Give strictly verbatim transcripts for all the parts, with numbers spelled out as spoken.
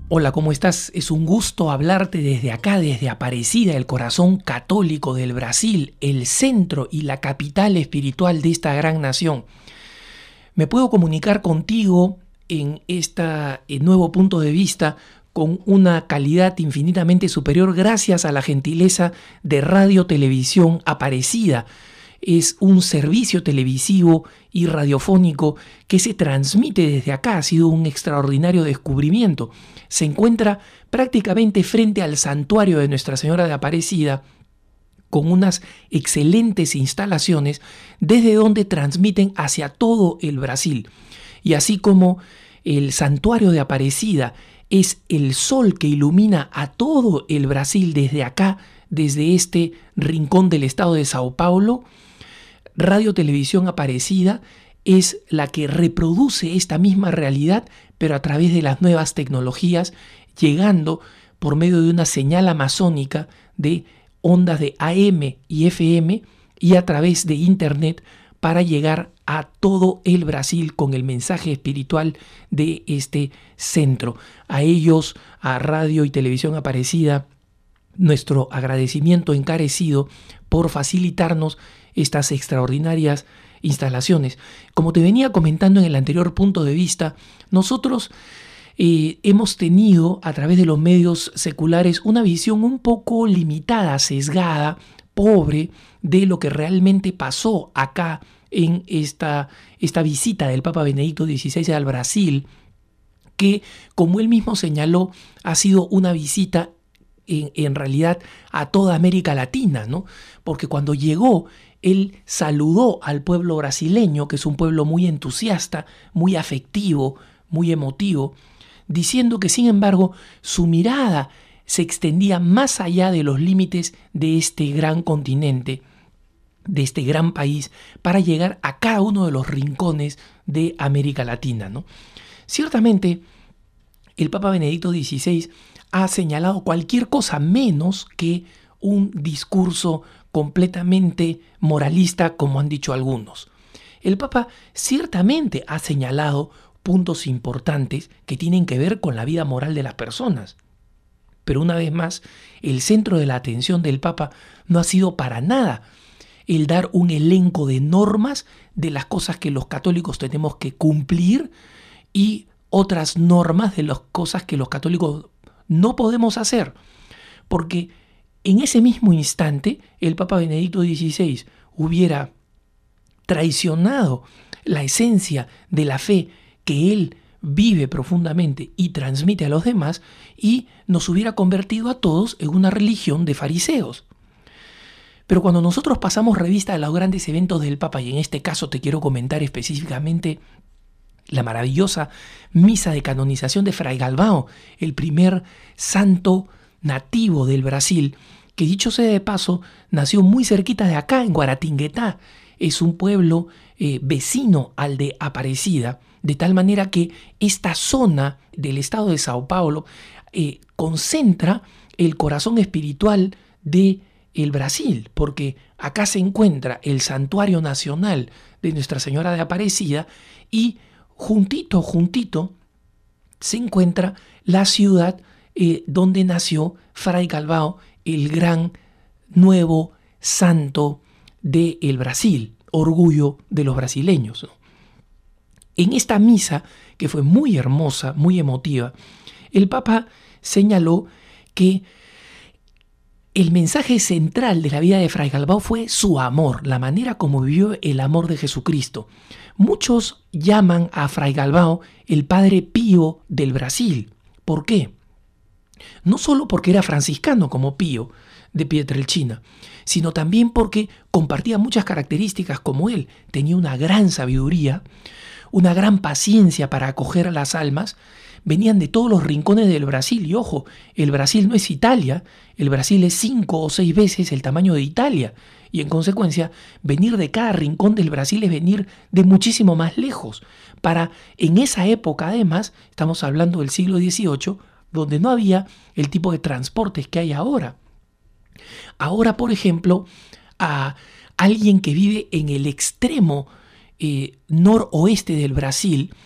Hola, ¿cómo estás? Es un gusto hablarte desde acá, desde Aparecida, el corazón católico del Brasil, el centro y la capital espiritual de esta gran nación. Me puedo comunicar contigo en este nuevo punto de vista con una calidad infinitamente superior gracias a la gentileza de Radio Televisión Aparecida. Es un servicio televisivo y radiofónico que se transmite desde acá. Ha sido un extraordinario descubrimiento. Se encuentra prácticamente frente al santuario de Nuestra Señora de Aparecida, con unas excelentes instalaciones desde donde transmiten hacia todo el Brasil. Y así como el santuario de Aparecida es el sol que ilumina a todo el Brasil desde acá, desde este rincón del estado de Sao Paulo, Radio Televisión Aparecida es la que reproduce esta misma realidad, pero a través de las nuevas tecnologías, llegando por medio de una señal amazónica de ondas de A M y F M y a través de Internet para llegar a todo el Brasil con el mensaje espiritual de este centro. A ellos, a Radio y Televisión Aparecida, nuestro agradecimiento encarecido por facilitarnos estas extraordinarias instalaciones. Como te venía comentando en el anterior punto de vista, nosotros eh, hemos tenido a través de los medios seculares una visión un poco limitada, sesgada, pobre de lo que realmente pasó acá en esta, esta visita del Papa Benedicto dieciséis al Brasil, que, como él mismo señaló, ha sido una visita en, en realidad a toda América Latina, ¿no? Porque cuando llegó, él saludó al pueblo brasileño, que es un pueblo muy entusiasta, muy afectivo, muy emotivo, diciendo que, sin embargo, su mirada se extendía más allá de los límites de este gran continente, de este gran país, para llegar a cada uno de los rincones de América Latina, ¿no? Ciertamente, el Papa Benedicto dieciséis ha señalado cualquier cosa menos que un discurso completamente moralista, como han dicho algunos. El Papa ciertamente ha señalado puntos importantes que tienen que ver con la vida moral de las personas. Pero una vez más, el centro de la atención del Papa no ha sido para nada el dar un elenco de normas de las cosas que los católicos tenemos que cumplir y otras normas de las cosas que los católicos no podemos hacer. Porque en ese mismo instante, el Papa Benedicto dieciséis hubiera traicionado la esencia de la fe que él vive profundamente y transmite a los demás, y nos hubiera convertido a todos en una religión de fariseos. Pero cuando nosotros pasamos revista a los grandes eventos del Papa, y en este caso te quiero comentar específicamente la maravillosa misa de canonización de Fray Galvão, el primer santo nativo del Brasil, que, dicho sea de paso, nació muy cerquita de acá, en Guaratinguetá. Es un pueblo eh, vecino al de Aparecida, de tal manera que esta zona del estado de Sao Paulo eh, concentra el corazón espiritual de el Brasil, porque acá se encuentra el santuario nacional de Nuestra Señora de Aparecida y juntito, juntito, se encuentra la ciudad eh, donde nació Fray Galvão, el gran nuevo santo del Brasil, orgullo de los brasileños, ¿no? En esta misa, que fue muy hermosa, muy emotiva, el Papa señaló que el mensaje central de la vida de Fray Galvão fue su amor, la manera como vivió el amor de Jesucristo. Muchos llaman a Fray Galvão el Padre Pío del Brasil. ¿Por qué? No solo porque era franciscano como Pío de Pietrelcina, sino también porque compartía muchas características como él. Tenía una gran sabiduría, una gran paciencia para acoger a las almas. Venían de todos los rincones del Brasil, y ojo, el Brasil no es Italia, el Brasil es cinco o seis veces el tamaño de Italia, y en consecuencia, venir de cada rincón del Brasil es venir de muchísimo más lejos. Para, en esa época además, estamos hablando del siglo dieciocho, donde no había el tipo de transportes que hay ahora. Ahora, por ejemplo, a alguien que vive en el extremo eh, noroeste del Brasil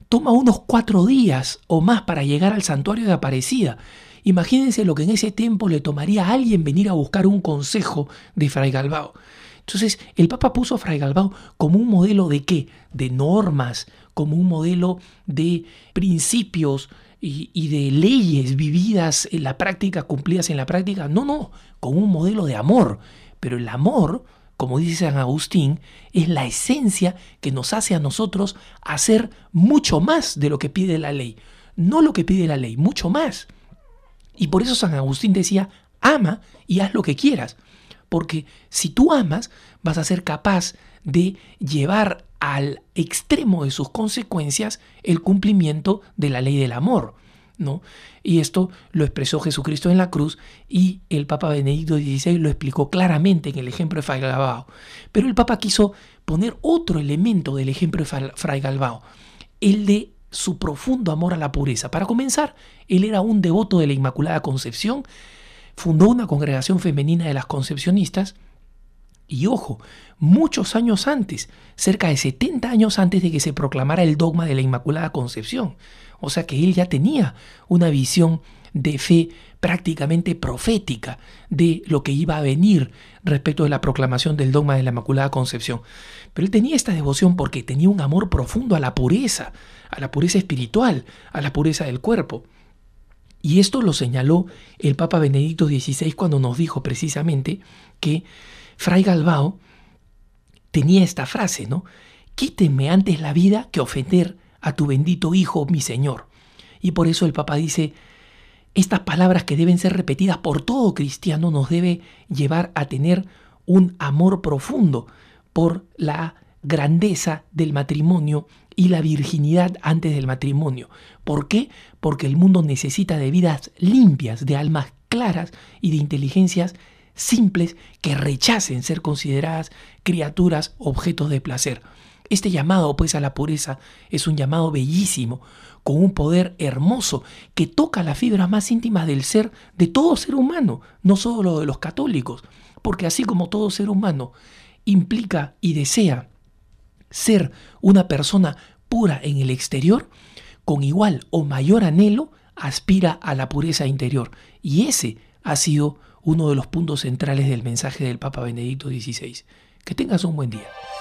toma unos cuatro días o más para llegar al santuario de Aparecida. Imagínense lo que en ese tiempo le tomaría a alguien venir a buscar un consejo de Fray Galbao. Entonces, el Papa puso a Fray Galbao como un modelo de ¿qué? De normas, como un modelo de principios y, y de leyes vividas en la práctica, cumplidas en la práctica. No, no, como un modelo de amor. Pero el amor, como dice San Agustín, es la esencia que nos hace a nosotros hacer mucho más de lo que pide la ley. No lo que pide la ley, mucho más. Y por eso San Agustín decía, ama y haz lo que quieras. Porque si tú amas, vas a ser capaz de llevar al extremo de sus consecuencias el cumplimiento de la ley del amor, ¿no? Y esto lo expresó Jesucristo en la cruz y el Papa Benedicto dieciséis lo explicó claramente en el ejemplo de Fray Galbao. Pero el Papa quiso poner otro elemento del ejemplo de Fray Galbao, el de su profundo amor a la pureza. Para comenzar, él era un devoto de la Inmaculada Concepción, fundó una congregación femenina de las concepcionistas y, ojo, muchos años antes, cerca de setenta años antes de que se proclamara el dogma de la Inmaculada Concepción. O sea que él ya tenía una visión de fe prácticamente profética de lo que iba a venir respecto de la proclamación del dogma de la Inmaculada Concepción. Pero él tenía esta devoción porque tenía un amor profundo a la pureza, a la pureza espiritual, a la pureza del cuerpo. Y esto lo señaló el Papa Benedicto dieciséis cuando nos dijo precisamente que Fray Galbao tenía esta frase, ¿no? Quíteme antes la vida que ofender a tu bendito Hijo, mi Señor. Y por eso el Papa dice, estas palabras que deben ser repetidas por todo cristiano nos debe llevar a tener un amor profundo por la grandeza del matrimonio y la virginidad antes del matrimonio. ¿Por qué? Porque el mundo necesita de vidas limpias, de almas claras y de inteligencias simples que rechacen ser consideradas criaturas objetos de placer. Este llamado, pues, a la pureza es un llamado bellísimo, con un poder hermoso que toca las fibras más íntimas del ser de todo ser humano, no solo de los católicos, porque así como todo ser humano implica y desea ser una persona pura en el exterior, con igual o mayor anhelo aspira a la pureza interior. Y ese ha sido uno de los puntos centrales del mensaje del Papa Benedicto dieciséis. Que tengas un buen día.